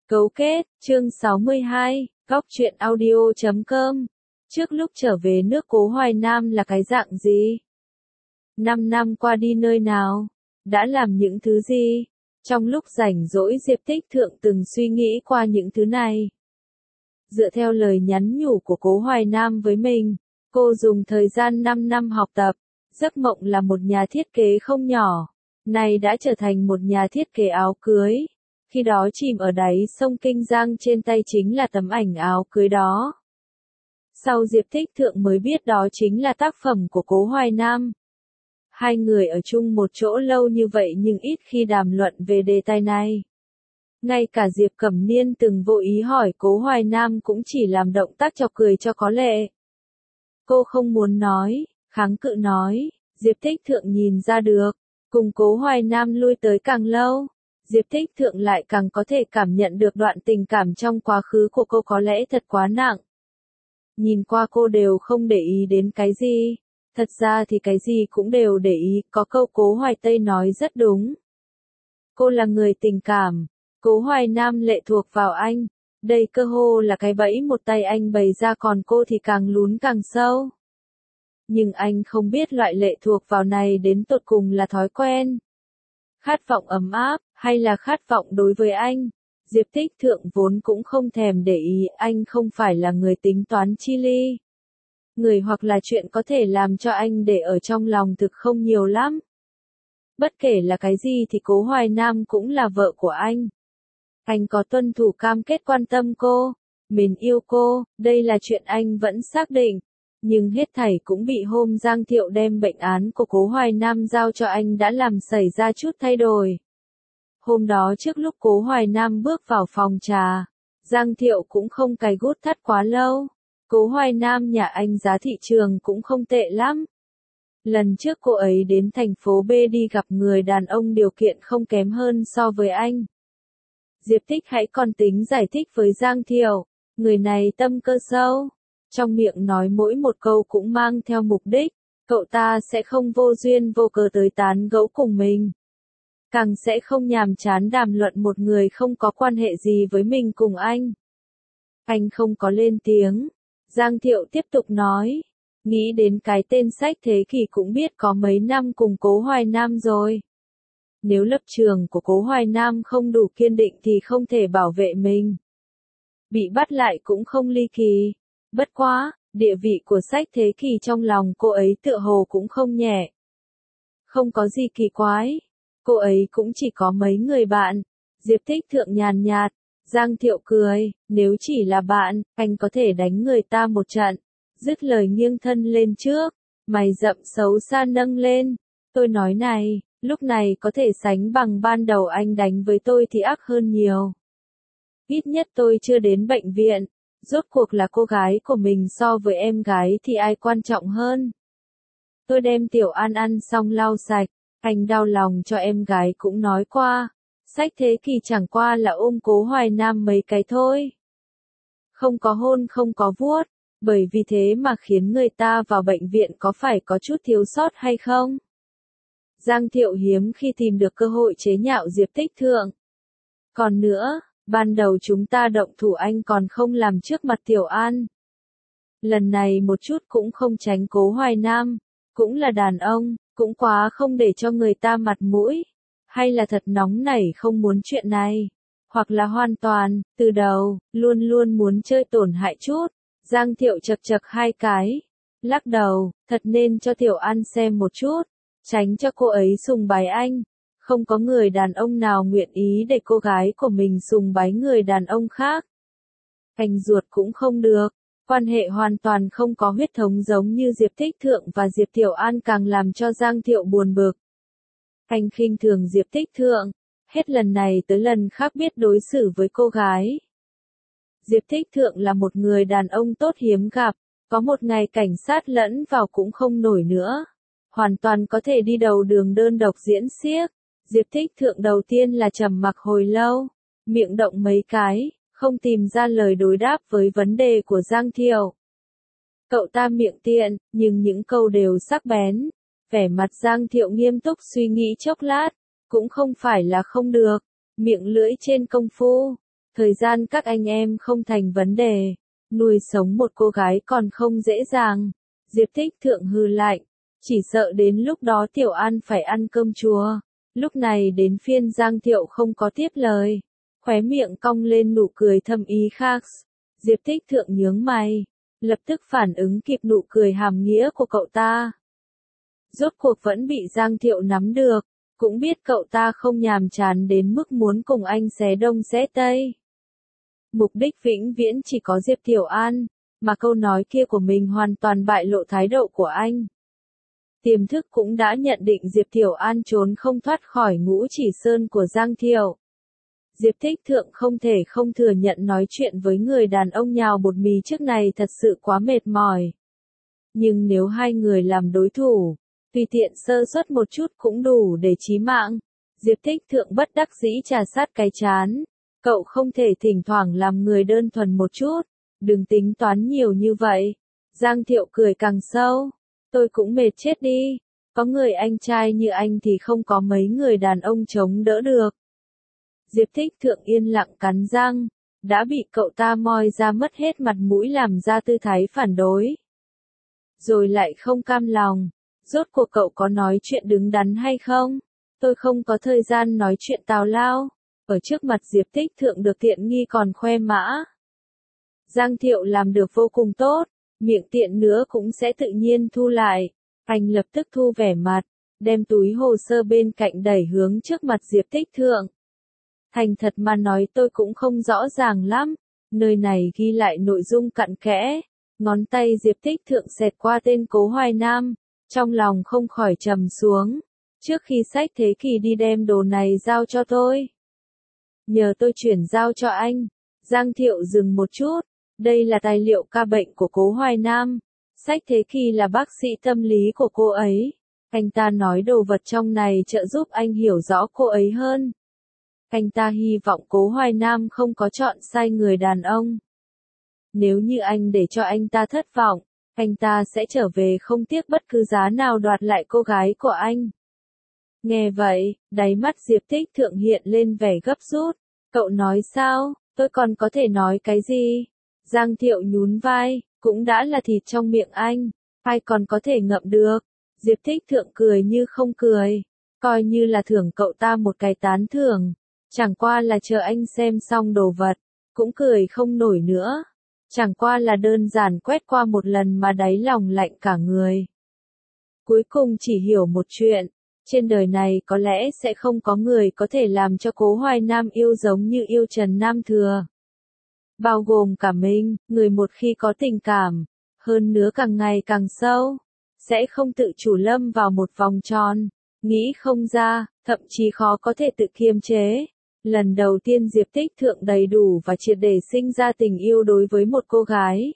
Cấu kết, chương 62, góc truyện audio.com. Trước lúc trở về nước Cố Hoài Nam là cái dạng gì? 5 năm qua đi nơi nào? Đã làm những thứ gì? Trong lúc rảnh rỗi Diệp Tích Thượng từng suy nghĩ qua những thứ này. Dựa theo lời nhắn nhủ của Cố Hoài Nam với mình, cô dùng thời gian 5 năm học tập, giấc mộng là một nhà thiết kế không nhỏ, nay đã trở thành một nhà thiết kế áo cưới. Khi đó chìm ở đáy sông Kinh Giang, trên tay chính là tấm ảnh áo cưới đó. Sau Diệp Tích Thượng mới biết đó chính là tác phẩm của Cố Hoài Nam. Hai người ở chung một chỗ lâu như vậy nhưng ít khi đàm luận về đề tài này. Ngay cả Diệp Cẩm Niên từng vô ý hỏi Cố Hoài Nam cũng chỉ làm động tác chọc cười cho có lệ. Cô không muốn nói, kháng cự nói, Diệp Tích Thượng nhìn ra được, cùng Cố Hoài Nam lui tới càng lâu, Diệp Tích Thượng lại càng có thể cảm nhận được đoạn tình cảm trong quá khứ của cô có lẽ thật quá nặng. Nhìn qua cô đều không để ý đến cái gì, thật ra thì cái gì cũng đều để ý, có câu Cố Hoài Tây nói rất đúng. Cô là người tình cảm, Cố Hoài Nam lệ thuộc vào anh, đây cơ hồ là cái bẫy một tay anh bày ra, còn cô thì càng lún càng sâu. Nhưng anh không biết loại lệ thuộc vào này đến tột cùng là thói quen, khát vọng ấm áp, hay là khát vọng đối với anh. Diệp Tích Thượng vốn cũng không thèm để ý, anh không phải là người tính toán chi ly. Người hoặc là chuyện có thể làm cho anh để ở trong lòng thực không nhiều lắm. Bất kể là cái gì thì Cố Hoài Nam cũng là vợ của anh. Anh có tuân thủ cam kết quan tâm cô, mến yêu cô, đây là chuyện anh vẫn xác định. Nhưng hết thảy cũng bị hôm Giang Thiệu đem bệnh án của Cố Hoài Nam giao cho anh đã làm xảy ra chút thay đổi. Hôm đó trước lúc Cố Hoài Nam bước vào phòng trà, Giang Thiệu cũng không cài gút thắt quá lâu. Cố Hoài Nam nhà anh giá thị trường cũng không tệ lắm. Lần trước cô ấy đến thành phố B đi gặp người đàn ông điều kiện không kém hơn so với anh. Diệp Tích hãy còn tính giải thích với Giang Thiệu, người này tâm cơ sâu. Trong miệng nói mỗi một câu cũng mang theo mục đích, cậu ta sẽ không vô duyên vô cớ tới tán gẫu cùng mình. Càng sẽ không nhàm chán đàm luận một người không có quan hệ gì với mình cùng anh. Anh không có lên tiếng. Giang Thiệu tiếp tục nói, nghĩ đến cái tên Sách Thế Kỷ cũng biết có mấy năm cùng Cố Hoài Nam rồi. Nếu lập trường của Cố Hoài Nam không đủ kiên định thì không thể bảo vệ mình. Bị bắt lại cũng không ly kỳ. Bất quá, địa vị của Sách Thế Kỷ trong lòng cô ấy tựa hồ cũng không nhẹ. Không có gì kỳ quái. Cô ấy cũng chỉ có mấy người bạn. Diệp Tích Thượng nhàn nhạt. Giang Thiệu cười, nếu chỉ là bạn, anh có thể đánh người ta một trận. Dứt lời nghiêng thân lên trước, mày rậm xấu xa nâng lên. Tôi nói này, lúc này có thể sánh bằng ban đầu anh đánh với tôi thì ác hơn nhiều. Ít nhất tôi chưa đến bệnh viện. Rốt cuộc là cô gái của mình so với em gái thì ai quan trọng hơn. Tôi đem Tiểu An ăn xong lau sạch, anh đau lòng cho em gái cũng nói qua. Sách Thế Kỷ chẳng qua là ôm Cố Hoài Nam mấy cái thôi. Không có hôn không có vuốt, bởi vì thế mà khiến người ta vào bệnh viện có phải có chút thiếu sót hay không? Giang Thiệu hiếm khi tìm được cơ hội chế nhạo Diệp Tích Thượng. Còn nữa, ban đầu chúng ta động thủ anh còn không làm trước mặt Tiểu An. Lần này một chút cũng không tránh Cố Hoài Nam, cũng là đàn ông, cũng quá không để cho người ta mặt mũi. Hay là thật nóng nảy không muốn chuyện này, hoặc là hoàn toàn, từ đầu, luôn luôn muốn chơi tổn hại chút. Giang Thiệu chật chật hai cái, lắc đầu, thật nên cho Tiểu An xem một chút, tránh cho cô ấy sùng bái anh. Không có người đàn ông nào nguyện ý để cô gái của mình sùng bái người đàn ông khác. Anh ruột cũng không được, quan hệ hoàn toàn không có huyết thống giống như Diệp Tích Thượng và Diệp Tiểu An càng làm cho Giang Thiệu buồn bực. Anh khinh thường Diệp Tích Thượng, hết lần này tới lần khác biết đối xử với cô gái. Diệp Tích Thượng là một người đàn ông tốt hiếm gặp, có một ngày cảnh sát lẫn vào cũng không nổi nữa. Hoàn toàn có thể đi đầu đường đơn độc diễn xiếc. Diệp Tích Thượng đầu tiên là trầm mặc hồi lâu, miệng động mấy cái, không tìm ra lời đối đáp với vấn đề của Giang Thiệu. Cậu ta miệng tiện, nhưng những câu đều sắc bén. Vẻ mặt Giang Thiệu nghiêm túc suy nghĩ chốc lát, cũng không phải là không được, miệng lưỡi trên công phu, Thời gian các anh em không thành vấn đề. Nuôi sống một cô gái còn không dễ dàng. Diệp Thích Thượng hừ lạnh. Chỉ sợ đến lúc đó Tiểu An phải ăn cơm chua. Lúc này đến phiên Giang Thiệu không có tiếp lời. Khóe miệng cong lên nụ cười thâm ý khác. Diệp Thích Thượng nhướng mày. Lập tức phản ứng kịp nụ cười hàm nghĩa của cậu ta. Rốt cuộc vẫn bị Giang Thiệu nắm được. Cũng biết cậu ta không nhàm chán đến mức muốn cùng anh xé đông xé tây. Mục đích vĩnh viễn chỉ có Diệp Tiểu An, mà câu nói kia của mình hoàn toàn bại lộ thái độ của anh. Tiềm thức cũng đã nhận định Diệp Tiểu An trốn không thoát khỏi ngũ chỉ sơn của Giang Thiệu. Diệp Thích Thượng không thể không thừa nhận nói chuyện với người đàn ông nhào bột mì trước này thật sự quá mệt mỏi. Nhưng nếu hai người làm đối thủ, tùy tiện sơ suất một chút cũng đủ để chí mạng. Diệp Thích Thượng bất đắc dĩ trà sát cái chán. Cậu không thể thỉnh thoảng làm người đơn thuần một chút. Đừng tính toán nhiều như vậy. Giang Thiệu cười càng sâu. Tôi cũng mệt chết đi. Có người anh trai như anh thì không có mấy người đàn ông chống đỡ được. Diệp Thích Thượng yên lặng cắn răng. Đã bị cậu ta moi ra mất hết mặt mũi làm ra tư thái phản đối. Rồi lại không cam lòng. Rốt cuộc cậu có nói chuyện đứng đắn hay không? Tôi không có thời gian nói chuyện tào lao. Ở trước mặt Diệp Thích Thượng được tiện nghi còn khoe mã. Giang Thiệu làm được vô cùng tốt. Miệng tiện nữa cũng sẽ tự nhiên thu lại. Anh lập tức thu vẻ mặt. Đem túi hồ sơ bên cạnh đẩy hướng trước mặt Diệp Thích Thượng. Thành thật mà nói tôi cũng không rõ ràng lắm. Nơi này ghi lại nội dung cặn kẽ. Ngón tay Diệp Thích Thượng xẹt qua tên Cố Hoài Nam. Trong lòng không khỏi trầm xuống. Trước khi Sách Thế Kỳ đi đem đồ này giao cho tôi. Nhờ tôi chuyển giao cho anh. Giang Thiệu dừng một chút. Đây là tài liệu ca bệnh của Cố Hoài Nam. Sách Thế Kỳ là bác sĩ tâm lý của cô ấy. Anh ta nói đồ vật trong này trợ giúp anh hiểu rõ cô ấy hơn. Anh ta hy vọng Cố Hoài Nam không có chọn sai người đàn ông. Nếu như anh để cho anh ta thất vọng, anh ta sẽ trở về không tiếc bất cứ giá nào đoạt lại cô gái của anh. Nghe vậy, đáy mắt Diệp Thích Thượng hiện lên vẻ gấp rút. Cậu nói sao, tôi còn có thể nói cái gì? Giang Thiệu nhún vai, cũng đã là thịt trong miệng anh, ai còn có thể ngậm được. Diệp Thích Thượng cười như không cười, coi như là thưởng cậu ta một cái tán thưởng. Chẳng qua là chờ anh xem xong đồ vật, cũng cười không nổi nữa. Chẳng qua là đơn giản quét qua một lần mà đáy lòng lạnh cả người. Cuối cùng chỉ hiểu một chuyện, trên đời này có lẽ sẽ không có người có thể làm cho Cố Hoài Nam yêu giống như yêu Trần Nam Thừa. Bao gồm cả mình, người một khi có tình cảm, hơn nữa càng ngày càng sâu, sẽ không tự chủ lâm vào một vòng tròn, nghĩ không ra, thậm chí khó có thể tự kiềm chế. Lần đầu tiên Diệp Thích Thượng đầy đủ và triệt để sinh ra tình yêu đối với một cô gái.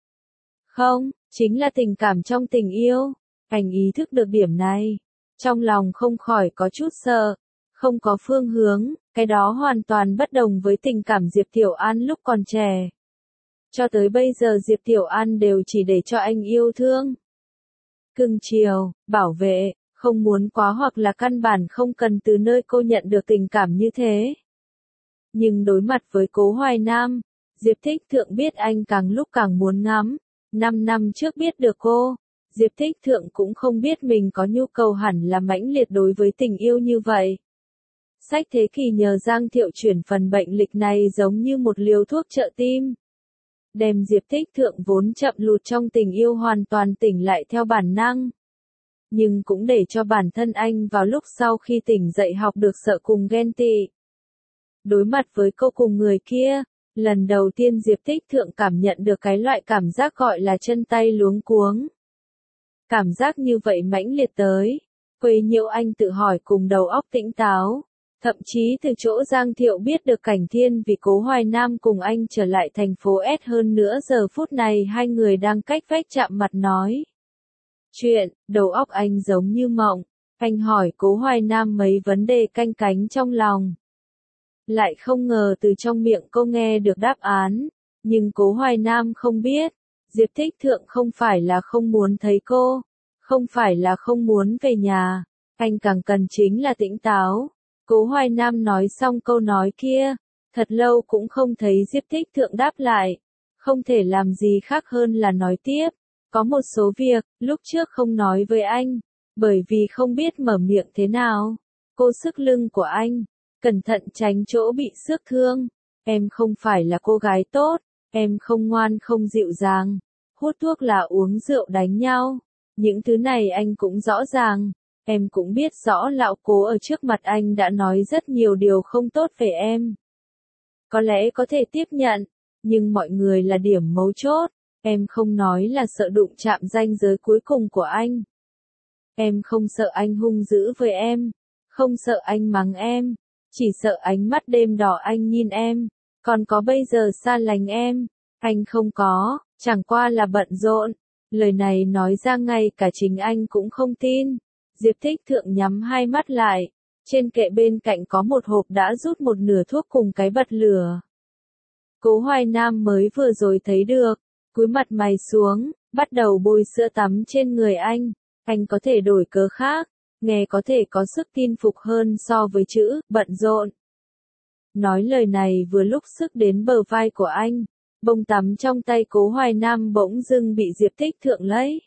Không, chính là tình cảm trong tình yêu. Anh ý thức được điểm này. Trong lòng không khỏi có chút sợ. Không có phương hướng, cái đó hoàn toàn bất đồng với tình cảm Diệp Tiểu An lúc còn trẻ. Cho tới bây giờ Diệp Tiểu An đều chỉ để cho anh yêu thương. Cưng chiều, bảo vệ, không muốn quá hoặc là căn bản không cần từ nơi cô nhận được tình cảm như thế. Nhưng đối mặt với Cố Hoài Nam, Diệp Thích Thượng biết anh càng lúc càng muốn ngắm. 5 năm trước biết được cô, Diệp Thích Thượng cũng không biết mình có nhu cầu hẳn là mãnh liệt đối với tình yêu như vậy. Sách Thế Kỳ nhờ Giang Thiệu chuyển phần bệnh lịch này giống như một liều thuốc trợ tim. Đem Diệp Thích Thượng vốn chậm lụt trong tình yêu hoàn toàn tỉnh lại theo bản năng. Nhưng cũng để cho bản thân anh vào lúc sau khi tỉnh dậy học được sợ cùng ghen tị. Đối mặt với cô cùng người kia, lần đầu tiên Diệp Thích Thượng cảm nhận được cái loại cảm giác gọi là chân tay luống cuống. Cảm giác như vậy mãnh liệt tới, quấy nhiễu anh tự hỏi cùng đầu óc tỉnh táo. Thậm chí từ chỗ Giang Thiệu biết được cảnh thiên vì Cố Hoài Nam cùng anh trở lại thành phố S hơn nữa giờ phút này hai người đang cách vách chạm mặt nói chuyện, đầu óc anh giống như mộng. Anh hỏi Cố Hoài Nam mấy vấn đề canh cánh trong lòng. Lại không ngờ từ trong miệng cô nghe được đáp án, nhưng Cố Hoài Nam không biết, Diệp Thích Thượng không phải là không muốn thấy cô, không phải là không muốn về nhà, anh càng cần chính là tỉnh táo. Cố Hoài Nam nói xong câu nói kia, Thật lâu cũng không thấy Diệp Thích Thượng đáp lại. Không thể làm gì khác hơn là nói tiếp. Có một số việc, lúc trước không nói với anh. Bởi vì không biết mở miệng thế nào. Cô sức lưng của anh. Cẩn thận tránh chỗ bị xước thương. Em không phải là cô gái tốt. Em không ngoan không dịu dàng. Hút thuốc là uống rượu đánh nhau. Những thứ này anh cũng rõ ràng. Em cũng biết rõ lão cố ở trước mặt anh đã nói rất nhiều điều không tốt về em. Có lẽ có thể tiếp nhận, nhưng mọi người là điểm mấu chốt. Em không nói là sợ đụng chạm ranh giới cuối cùng của anh. Em không sợ anh hung dữ với em. Không sợ anh mắng em. Chỉ sợ ánh mắt đêm đỏ anh nhìn em. Còn có bây giờ xa lánh em. Anh không có, chẳng qua là bận rộn. Lời này nói ra ngay cả chính anh cũng không tin. Diệp Thích Thượng nhắm hai mắt lại. Trên kệ bên cạnh có một hộp đã rút một nửa thuốc cùng cái bật lửa. Cố Hoài Nam mới vừa rồi thấy được. Cúi mặt mày xuống, bắt đầu bôi sữa tắm trên người anh. Anh có thể đổi cớ khác. Nghe có thể có sức tin phục hơn so với chữ bận rộn. Nói lời này vừa lúc sức đến bờ vai của anh. Bông tắm trong tay Cố Hoài Nam bỗng dưng bị Diệp Thích Thượng lấy.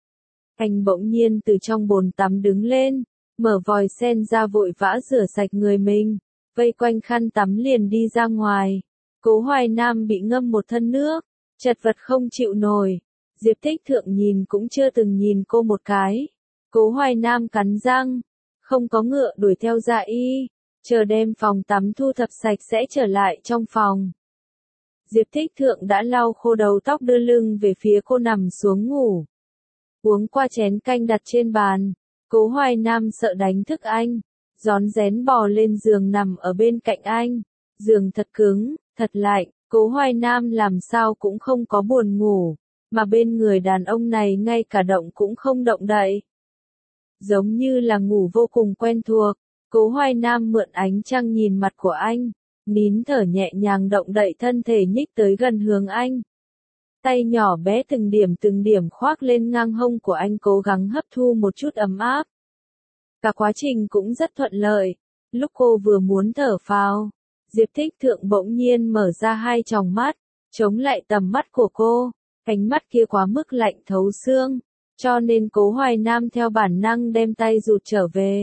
Anh bỗng nhiên từ trong bồn tắm đứng lên, mở vòi sen ra vội vã rửa sạch người mình, vây quanh khăn tắm liền đi ra ngoài. Cố Hoài Nam bị ngâm một thân nước, chật vật không chịu nổi. Diệp Thích Thượng nhìn cũng chưa từng nhìn cô một cái. Cố Hoài Nam cắn răng, không có ngựa đuổi theo Dạ Y, chờ đem phòng tắm thu thập sạch sẽ trở lại trong phòng. Diệp Thích Thượng đã lau khô đầu tóc đưa lưng về phía cô nằm xuống ngủ. Uống qua chén canh đặt trên bàn, Cố Hoài Nam sợ đánh thức anh, rón rén bò lên giường nằm ở bên cạnh anh. Giường thật cứng, thật lạnh, Cố Hoài Nam làm sao cũng không có buồn ngủ, mà bên người đàn ông này ngay cả động cũng không động đậy. Giống như là ngủ vô cùng quen thuộc, Cố Hoài Nam mượn ánh trăng nhìn mặt của anh, nín thở nhẹ nhàng động đậy thân thể nhích tới gần hướng anh. Tay nhỏ bé từng điểm khoác lên ngang hông của anh cố gắng hấp thu một chút ấm áp. Cả quá trình cũng rất thuận lợi. Lúc cô vừa muốn thở phào, Diệp Thích Thượng bỗng nhiên mở ra hai tròng mắt, chống lại tầm mắt của cô. Ánh mắt kia quá mức lạnh thấu xương, cho nên Cố Hoài Nam theo bản năng đem tay rụt trở về.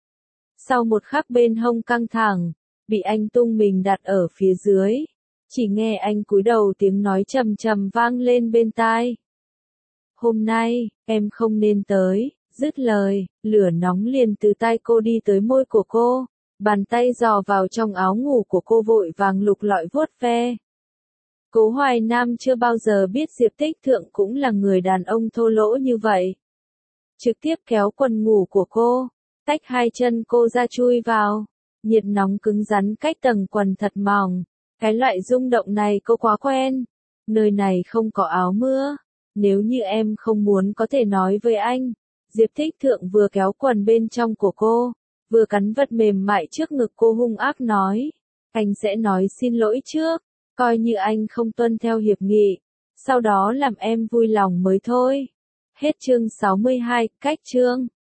Sau một khắc bên hông căng thẳng, bị anh tung mình đặt ở phía dưới. Chỉ nghe anh cúi đầu tiếng nói trầm trầm vang lên bên tai. Hôm nay, em không nên tới, dứt lời, lửa nóng liền từ tai cô đi tới môi của cô. Bàn tay dò vào trong áo ngủ của cô vội vàng lục lọi vuốt ve. Cố Hoài Nam chưa bao giờ biết Diệp Thích Thượng cũng là người đàn ông thô lỗ như vậy. Trực tiếp kéo quần ngủ của cô, tách hai chân cô ra chui vào. Nhiệt nóng cứng rắn cách tầng quần thật mỏng. Cái loại rung động này cô quá quen. Nơi này không có áo mưa. Nếu như em không muốn có thể nói với anh. Diệp Thích Thượng vừa kéo quần bên trong của cô, vừa cắn vật mềm mại trước ngực cô hung ác nói. Anh sẽ nói xin lỗi trước, coi như anh không tuân theo hiệp nghị. Sau đó làm em vui lòng mới thôi. Hết chương 62, cách chương.